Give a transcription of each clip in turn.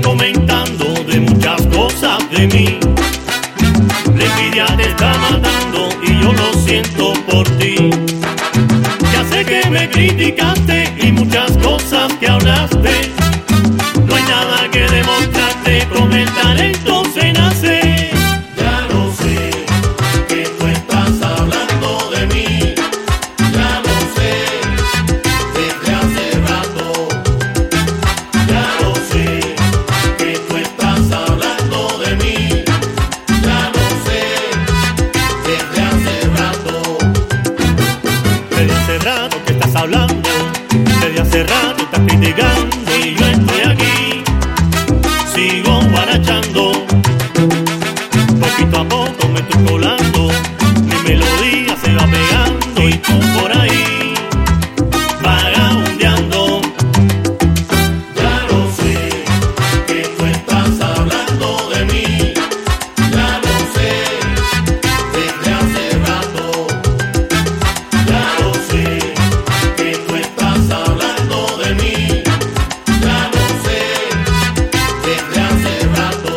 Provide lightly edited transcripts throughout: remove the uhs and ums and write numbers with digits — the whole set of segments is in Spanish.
comentando de muchas cosas de mí. La envidia te está matando y yo lo siento por ti. Ya sé que me criticaste y muchas cosas que hablaste. No hay nada que demostrarte, con el talento se nace. Ya lo sé, que tú estás hablando de mí. Ya lo sé, desde hace rato. Ya lo sé, que tú estás hablando de mí. Ya lo sé, desde hace rato. Desde hace rato que estás hablando, desde hace rato estás criticando y yo estoy aquí, sigo guarachando. Poquito a poco me estoy colando, mi melodía se va pegando y tú por ahí vagabundeando. Ya lo sé, que tú estás hablando de mí. Ya lo sé, desde hace rato. Ya lo sé, que tú estás hablando de mí. Ya lo sé, desde hace rato.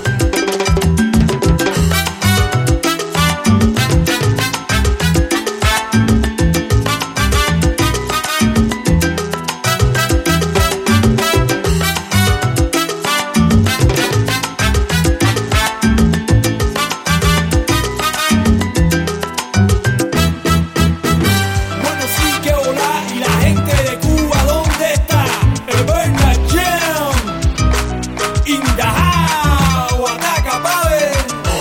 Bueno, sí que hola, y la gente de Cuba, ¿dónde está? El Bernard Jam, in the house, ataca, pabe.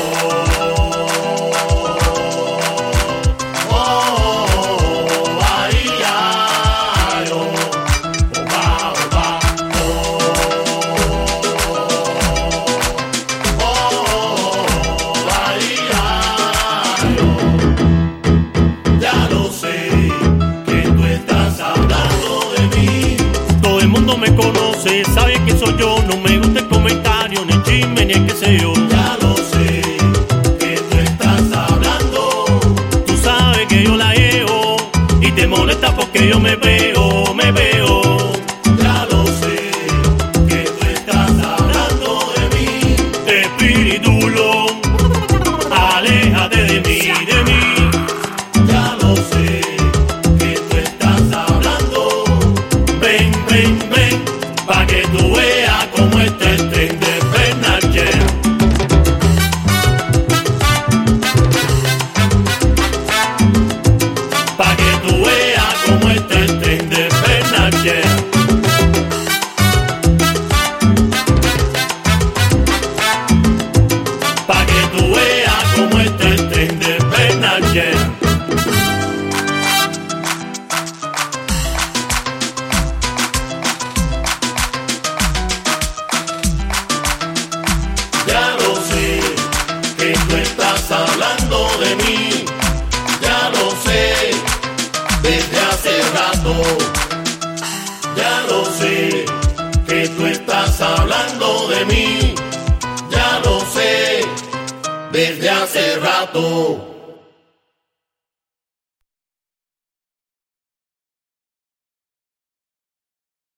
Ya lo sé, que tú estás hablando de mí. Todo el mundo me conoce, sabe que soy yo, no me gusta el comentario, ni el chisme, ni el qué sé yo. Ya lo sé, que tú estás hablando. Tú sabes que yo la llevo y te molesta porque yo me veo, me veo. Ya lo sé, que tú estás hablando de mí. Espíritu, aléjate de mí, de mí. Ya lo sé, que tú estás hablando. Ven, ven, ven, pa' que tú veas cómo está el tren de Bernard Jam. Pa' que tú veas cómo está el tren de Bernard Jam. Pa' que tú veas cómo está el tren de Bernard Jam. Ya lo sé, que tú estás hablando de mí. Ya lo sé, desde hace rato. Ya lo sé, que tú estás hablando de mí. Ya lo sé, desde hace rato.